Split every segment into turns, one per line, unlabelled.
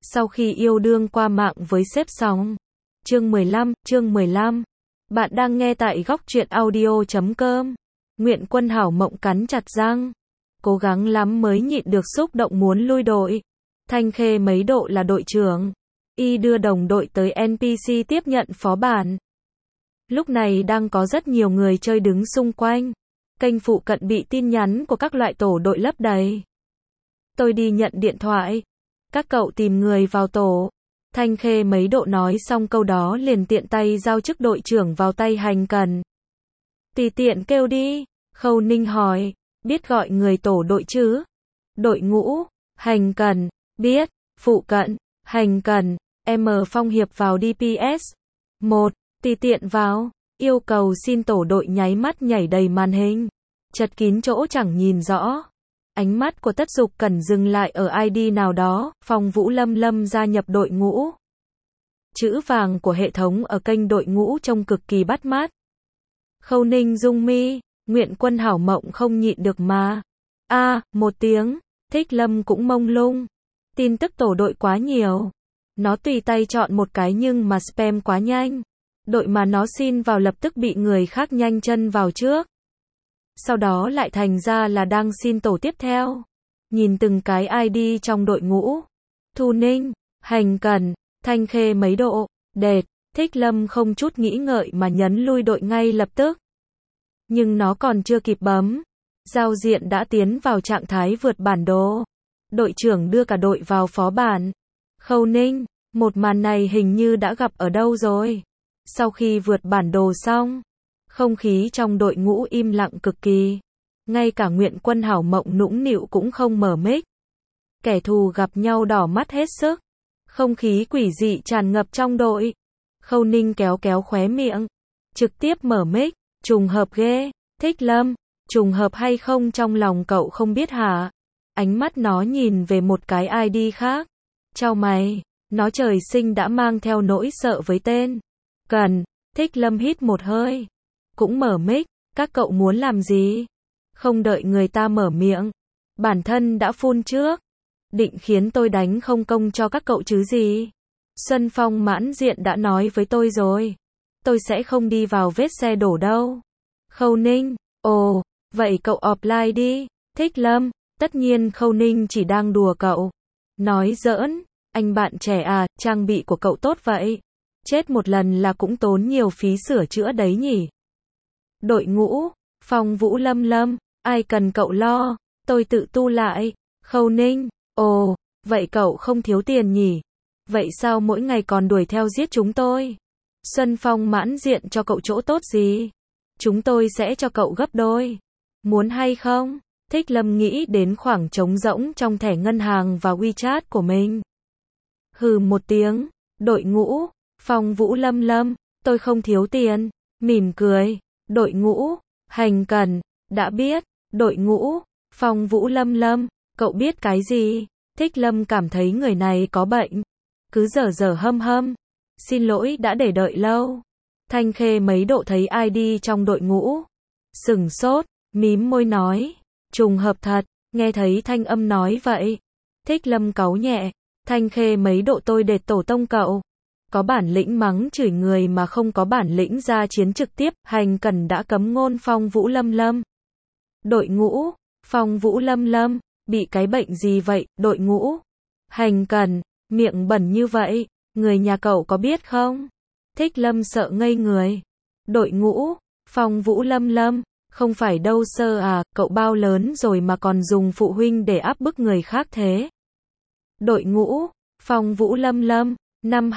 Sau khi yêu đương qua mạng với sếp xong. Chương 15. Bạn đang nghe tại góc truyện audio.com. Nguyện Quân hảo mộng cắn chặt răng. Cố gắng lắm mới nhịn được xúc động muốn lui đội. Thanh Khê mấy độ là đội trưởng. Y đưa đồng đội tới NPC tiếp nhận phó bản. Lúc này đang có rất nhiều người chơi đứng xung quanh. Kênh phụ cận bị tin nhắn của các loại tổ đội lấp đầy. Tôi đi nhận điện thoại. Các cậu tìm người vào tổ. Thanh Khê mấy độ nói xong câu đó liền tiện tay giao chức đội trưởng vào tay Hành Cần. Tùy tiện kêu đi. Khâu Ninh hỏi. Biết gọi người tổ đội chứ? Đội ngũ. Hành Cần. Biết. Phụ cận. Hành Cần. M Phong Hiệp vào DPS. 1. Tùy tiện vào. Yêu cầu xin tổ đội nháy mắt nhảy đầy màn hình. Chật kín chỗ chẳng nhìn rõ. Ánh mắt của Tất Dục Cẩn dừng lại ở ID nào đó, Phong Vũ Lâm Lâm gia nhập đội ngũ. Chữ vàng của hệ thống ở kênh đội ngũ trông cực kỳ bắt mắt. Khâu Ninh rung mi, Nguyện Quân hảo mộng không nhịn được mà. Một tiếng, Thích Lâm cũng mông lung. Tin tức tổ đội quá nhiều. Nó tùy tay chọn một cái nhưng mà spam quá nhanh. Đội mà nó xin vào lập tức bị người khác nhanh chân vào trước. Sau đó lại thành ra là đang xin tổ tiếp theo. Nhìn từng cái ID trong đội ngũ. Thu Ninh, Hành Cần, Thanh Khê mấy độ, Đệt, Thích Lâm không chút nghĩ ngợi mà nhấn lui đội ngay lập tức. Nhưng nó còn chưa kịp bấm. Giao diện đã tiến vào trạng thái vượt bản đồ. Đội trưởng đưa cả đội vào phó bản. Khâu Ninh, một màn này hình như đã gặp ở đâu rồi. Sau khi vượt bản đồ xong. Không khí trong đội ngũ im lặng cực kỳ. Ngay cả Nguyện Quân hảo mộng nũng nịu cũng không mở mic. Kẻ thù gặp nhau đỏ mắt hết sức. Không khí quỷ dị tràn ngập trong đội. Khâu Ninh kéo kéo khóe miệng. Trực tiếp mở mic. Trùng hợp ghê. Thích Lâm. Trùng hợp hay không trong lòng cậu không biết hả? Ánh mắt nó nhìn về một cái ID khác. Chau mày. Nó trời sinh đã mang theo nỗi sợ với tên. Cần. Thích Lâm hít một hơi. Cũng mở mic, các cậu muốn làm gì? Không đợi người ta mở miệng. Bản thân đã phun trước. Định khiến tôi đánh không công cho các cậu chứ gì? Xuân Phong mãn diện đã nói với tôi rồi. Tôi sẽ không đi vào vết xe đổ đâu. Khâu Ninh, ồ, vậy cậu offline đi. Thích Lâm, tất nhiên Khâu Ninh chỉ đang đùa cậu. Nói giỡn, anh bạn trẻ à, trang bị của cậu tốt vậy. Chết một lần là cũng tốn nhiều phí sửa chữa đấy nhỉ. Đội ngũ, Phong Vũ Lâm Lâm, ai cần cậu lo, tôi tự tu lại. Khâu Ninh, ồ, vậy cậu không thiếu tiền nhỉ? Vậy sao mỗi ngày còn đuổi theo giết chúng tôi? Xuân Phong mãn diện cho cậu chỗ tốt gì? Chúng tôi sẽ cho cậu gấp đôi. Muốn hay không? Thích Lâm nghĩ đến khoảng trống rỗng trong thẻ ngân hàng và WeChat của mình. Hừ một tiếng, đội ngũ, Phong Vũ Lâm Lâm, tôi không thiếu tiền, mỉm cười. Đội ngũ, Hành Cần, đã biết. Đội ngũ, Phong Vũ Lâm Lâm, cậu biết cái gì? Thích Lâm cảm thấy người này có bệnh. Cứ dở hâm hâm. Xin lỗi đã để đợi lâu. Thanh Khê mấy độ thấy ID trong đội ngũ. Sửng sốt, mím môi nói. Trùng hợp thật, nghe thấy thanh âm nói vậy. Thích Lâm cáu nhẹ. Thanh Khê mấy độ tôi đệt tổ tông cậu. Có bản lĩnh mắng chửi người mà không có bản lĩnh ra chiến trực tiếp, Hành Cần đã cấm ngôn Phong Vũ Lâm Lâm. Đội ngũ, Phong Vũ Lâm Lâm, bị cái bệnh gì vậy, đội ngũ? Hành Cần, miệng bẩn như vậy, người nhà cậu có biết không? Thích Lâm sợ ngây người. Đội ngũ, Phong Vũ Lâm Lâm, không phải đâu sơ à, cậu bao lớn rồi mà còn dùng phụ huynh để áp bức người khác thế? Đội ngũ, Phong Vũ Lâm Lâm. Năm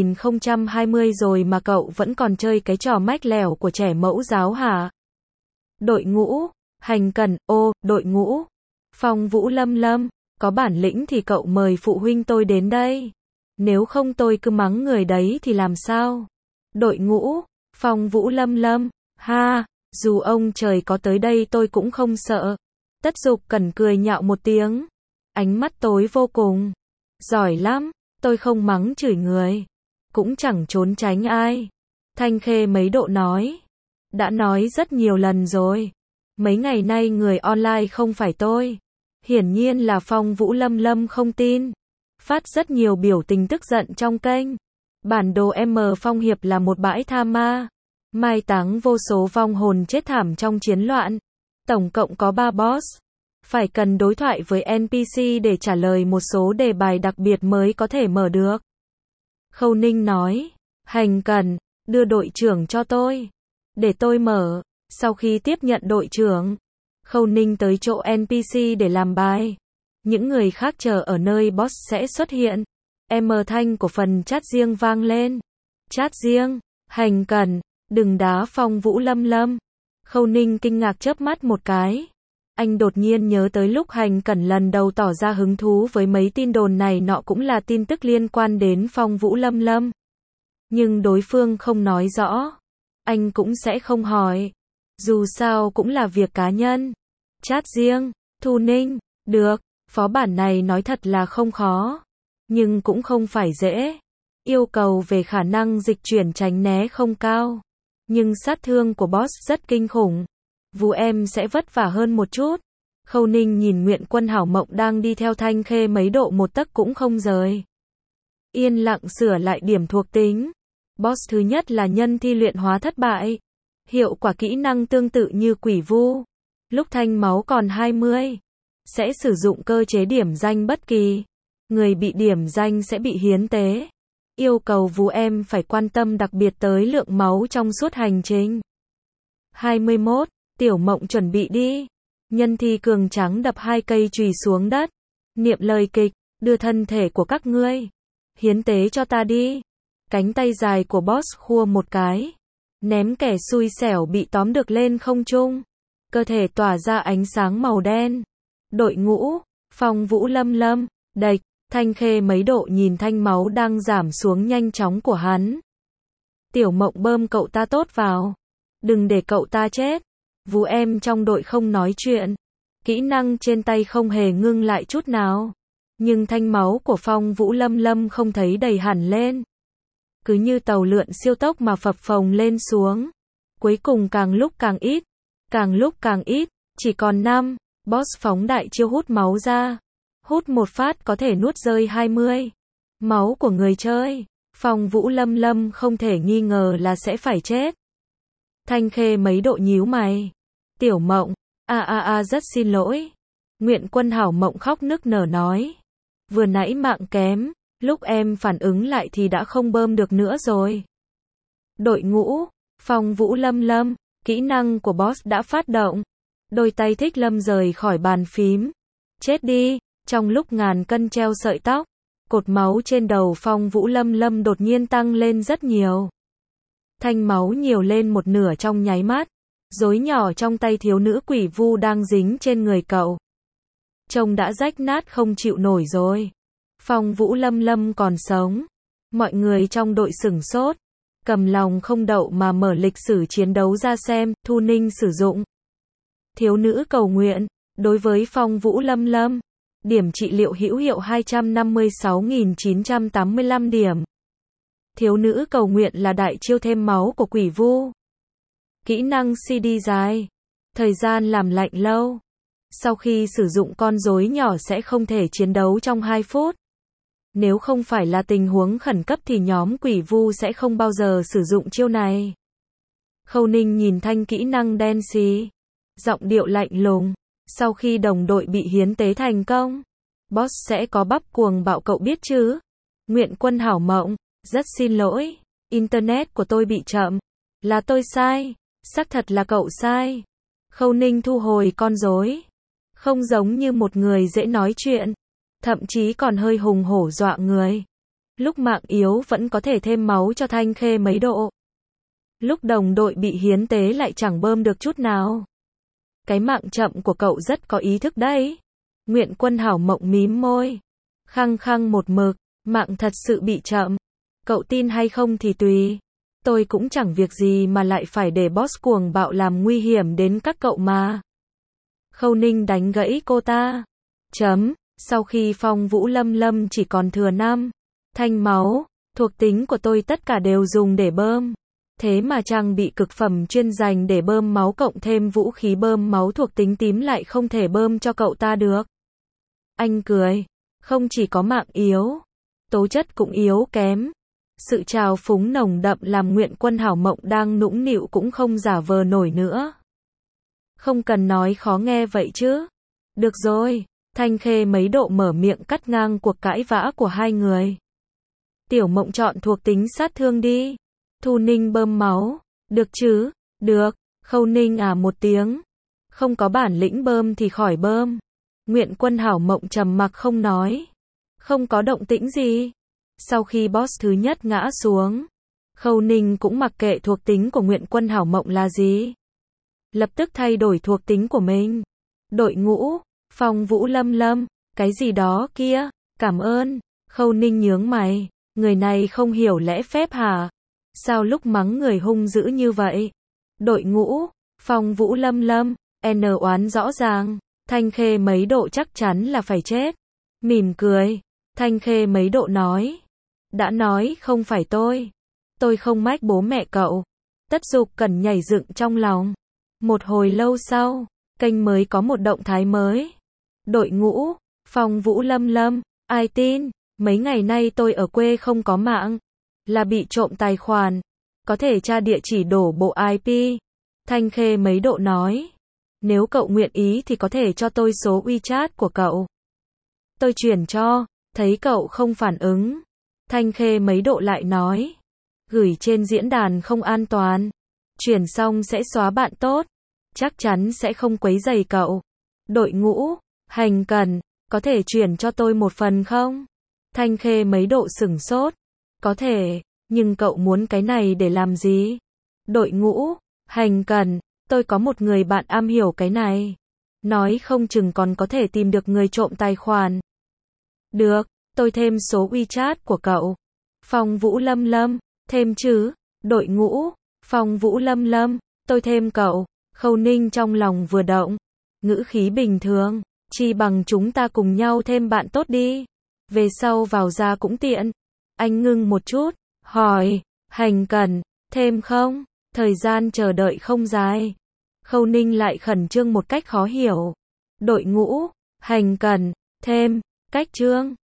2020 rồi mà cậu vẫn còn chơi cái trò mách lẻo của trẻ mẫu giáo hả? Đội ngũ, Hành Cần, đội ngũ, Phong Vũ Lâm Lâm, có bản lĩnh thì cậu mời phụ huynh tôi đến đây. Nếu không tôi cứ mắng người đấy thì làm sao? Đội ngũ, Phong Vũ Lâm Lâm, ha, dù ông trời có tới đây tôi cũng không sợ. Tất Dục Cẩn cười nhạo một tiếng. Ánh mắt tối vô cùng. Giỏi lắm. Tôi không mắng chửi người. Cũng chẳng trốn tránh ai. Thanh Khê mấy độ nói. Đã nói rất nhiều lần rồi. Mấy ngày nay người online không phải tôi. Hiển nhiên là Phong Vũ Lâm Lâm không tin. Phát rất nhiều biểu tình tức giận trong kênh. Bản đồ M Phong Hiệp là một bãi tha ma, mai táng vô số vong hồn chết thảm trong chiến loạn. Tổng cộng có 3 boss. Phải cần đối thoại với NPC để trả lời một số đề bài đặc biệt mới có thể mở được. Khâu Ninh nói, Hành Cần, đưa đội trưởng cho tôi. Để tôi mở. Sau khi tiếp nhận đội trưởng, Khâu Ninh tới chỗ NPC để làm bài. Những người khác chờ ở nơi boss sẽ xuất hiện. Thanh của phần chat riêng vang lên. Chat riêng, Hành Cần, đừng đá Phong Vũ Lâm Lâm. Khâu Ninh kinh ngạc chớp mắt một cái. Anh đột nhiên nhớ tới lúc Hành Cẩn lần đầu tỏ ra hứng thú với mấy tin đồn này nọ cũng là tin tức liên quan đến Phong Vũ Lâm Lâm. Nhưng đối phương không nói rõ. Anh cũng sẽ không hỏi. Dù sao cũng là việc cá nhân. Chat riêng, Thu Ninh, được, phó bản này nói thật là không khó. Nhưng cũng không phải dễ. Yêu cầu về khả năng dịch chuyển tránh né không cao. Nhưng sát thương của boss rất kinh khủng. Vú em sẽ vất vả hơn một chút. Khâu Ninh nhìn Nguyện Quân Hảo Mộng đang đi theo Thanh Khê mấy độ một tấc cũng không rời. Yên lặng sửa lại điểm thuộc tính. Boss thứ nhất là nhân thi luyện hóa thất bại. Hiệu quả kỹ năng tương tự như quỷ vu. Lúc thanh máu còn 20, sẽ sử dụng cơ chế điểm danh bất kỳ. Người bị điểm danh sẽ bị hiến tế. Yêu cầu vú em phải quan tâm đặc biệt tới lượng máu trong suốt hành trình. 21. Tiểu Mộng chuẩn bị đi. Nhân thi cường trắng đập 2 cây chùy xuống đất. Niệm lời kịch, đưa thân thể của các ngươi. Hiến tế cho ta đi. Cánh tay dài của boss khua một cái. Ném kẻ xui xẻo bị tóm được lên không trung. Cơ thể tỏa ra ánh sáng màu đen. Đội ngũ, Phong Vũ Lâm Lâm, đạch, Thanh Khê mấy độ nhìn thanh máu đang giảm xuống nhanh chóng của hắn. Tiểu Mộng bơm cậu ta tốt vào. Đừng để cậu ta chết. Vú em trong đội không nói chuyện. Kỹ năng trên tay không hề ngưng lại chút nào. Nhưng thanh máu của Phong Vũ Lâm Lâm không thấy đầy hẳn lên. Cứ như tàu lượn siêu tốc mà phập phồng lên xuống. Cuối cùng càng lúc càng ít. Càng lúc càng ít. Chỉ còn 5. Boss phóng đại chiêu hút máu ra. Hút một phát có thể nuốt rơi 20. Máu của người chơi. Phong Vũ Lâm Lâm không thể nghi ngờ là sẽ phải chết. Thanh Khê mấy độ nhíu mày. Tiểu Mộng, rất xin lỗi. Nguyện Quân Hảo Mộng khóc nức nở nói. Vừa nãy mạng kém, lúc em phản ứng lại thì đã không bơm được nữa rồi. Đội ngũ, Phong Vũ Lâm Lâm, kỹ năng của boss đã phát động. Đôi tay Thích Lâm rời khỏi bàn phím. Chết đi, trong lúc ngàn cân treo sợi tóc, cột máu trên đầu Phong Vũ Lâm Lâm đột nhiên tăng lên rất nhiều. Thanh máu nhiều lên một nửa trong nháy mắt. Rối nhỏ trong tay thiếu nữ quỷ vu đang dính trên người cậu. Trông đã rách nát không chịu nổi rồi. Phong Vũ Lâm Lâm còn sống. Mọi người trong đội sửng sốt. Cầm lòng không đậu mà mở lịch sử chiến đấu ra xem. Thu Ninh sử dụng thiếu nữ cầu nguyện. Đối với Phong Vũ Lâm Lâm, điểm trị liệu hữu hiệu 256.985 điểm. Thiếu nữ cầu nguyện là đại chiêu thêm máu của quỷ vu. Kỹ năng CD dài. Thời gian làm lạnh lâu. Sau khi sử dụng con rối nhỏ sẽ không thể chiến đấu trong 2 phút. Nếu không phải là tình huống khẩn cấp thì nhóm quỷ vu sẽ không bao giờ sử dụng chiêu này. Khâu Ninh nhìn thanh kỹ năng đen xì. Giọng điệu lạnh lùng. Sau khi đồng đội bị hiến tế thành công, boss sẽ có bắp cuồng bạo cậu biết chứ. Nguyện Quân Hảo Mộng, rất xin lỗi. Internet của tôi bị chậm. Là tôi sai. Xác thật là cậu sai. Khâu Ninh thu hồi con rối. Không giống như một người dễ nói chuyện. Thậm chí còn hơi hùng hổ dọa người. Lúc mạng yếu vẫn có thể thêm máu cho Thanh Khê mấy độ. Lúc đồng đội bị hiến tế lại chẳng bơm được chút nào. Cái mạng chậm của cậu rất có ý thức đấy. Nguyện Quân Hảo Mộng mím môi. Khăng khăng một mực, mạng thật sự bị chậm. Cậu tin hay không thì tùy. Tôi cũng chẳng việc gì mà lại phải để boss cuồng bạo làm nguy hiểm đến các cậu mà. Khâu Ninh đánh gãy cô ta. Sau khi Phong Vũ Lâm Lâm chỉ còn thừa 5 thanh máu, thuộc tính của tôi tất cả đều dùng để bơm. Thế mà trang bị cực phẩm chuyên dành để bơm máu cộng thêm vũ khí bơm máu thuộc tính tím lại không thể bơm cho cậu ta được. Anh cười. Không chỉ có mạng yếu, tố chất cũng yếu kém. Sự trào phúng nồng đậm làm Nguyện Quân Hảo Mộng đang nũng nịu cũng không giả vờ nổi nữa. Không cần nói khó nghe vậy chứ. Được rồi, Thanh Khê mấy độ mở miệng cắt ngang cuộc cãi vã của hai người. Tiểu Mộng chọn thuộc tính sát thương đi. Thu Ninh bơm máu. Được chứ? Được. Khâu Ninh một tiếng. Không có bản lĩnh bơm thì khỏi bơm. Nguyện Quân Hảo Mộng trầm mặc không nói. Không có động tĩnh gì. Sau khi boss thứ nhất ngã xuống, Khâu Ninh cũng mặc kệ thuộc tính của Nguyện Quân Hảo Mộng là gì. Lập tức thay đổi thuộc tính của mình. Đội ngũ, Phong Vũ Lâm Lâm, cái gì đó kia, cảm ơn. Khâu Ninh nhướng mày, người này không hiểu lẽ phép hả? Sao lúc mắng người hung dữ như vậy? Đội ngũ, Phong Vũ Lâm Lâm, oán rõ ràng, Thanh Khê mấy độ chắc chắn là phải chết. Mỉm cười, Thanh Khê mấy độ nói. Đã nói không phải tôi không mách bố mẹ cậu. Tất Dục Cẩn nhảy dựng trong lòng. Một hồi lâu sau, kênh mới có một động thái mới. Đội ngũ, Phong Vũ Lâm Lâm, ai tin, mấy ngày nay tôi ở quê không có mạng, là bị trộm tài khoản, có thể tra địa chỉ đổ bộ IP. Thanh Khê mấy độ nói, nếu cậu nguyện ý thì có thể cho tôi số WeChat của cậu. Tôi chuyển cho, thấy cậu không phản ứng. Thanh Khê mấy độ lại nói, gửi trên diễn đàn không an toàn, chuyển xong sẽ xóa bạn tốt, chắc chắn sẽ không quấy rầy cậu. Đội ngũ, Hành Cần, có thể chuyển cho tôi một phần không? Thanh Khê mấy độ sửng sốt, có thể, nhưng cậu muốn cái này để làm gì? Đội ngũ, Hành Cần, tôi có một người bạn am hiểu cái này, nói không chừng còn có thể tìm được người trộm tài khoản. Được, tôi thêm số WeChat của cậu. Phong Vũ Lâm Lâm, thêm chứ? Đội ngũ, Phong Vũ Lâm Lâm, tôi thêm cậu. Khâu Ninh trong lòng vừa động, ngữ khí bình thường, chi bằng chúng ta cùng nhau thêm bạn tốt đi. Về sau vào ra cũng tiện. Anh ngưng một chút, hỏi, Hành Cần, thêm không? Thời gian chờ đợi không dài. Khâu Ninh lại khẩn trương một cách khó hiểu. Đội ngũ, Hành Cần, thêm, cách trương.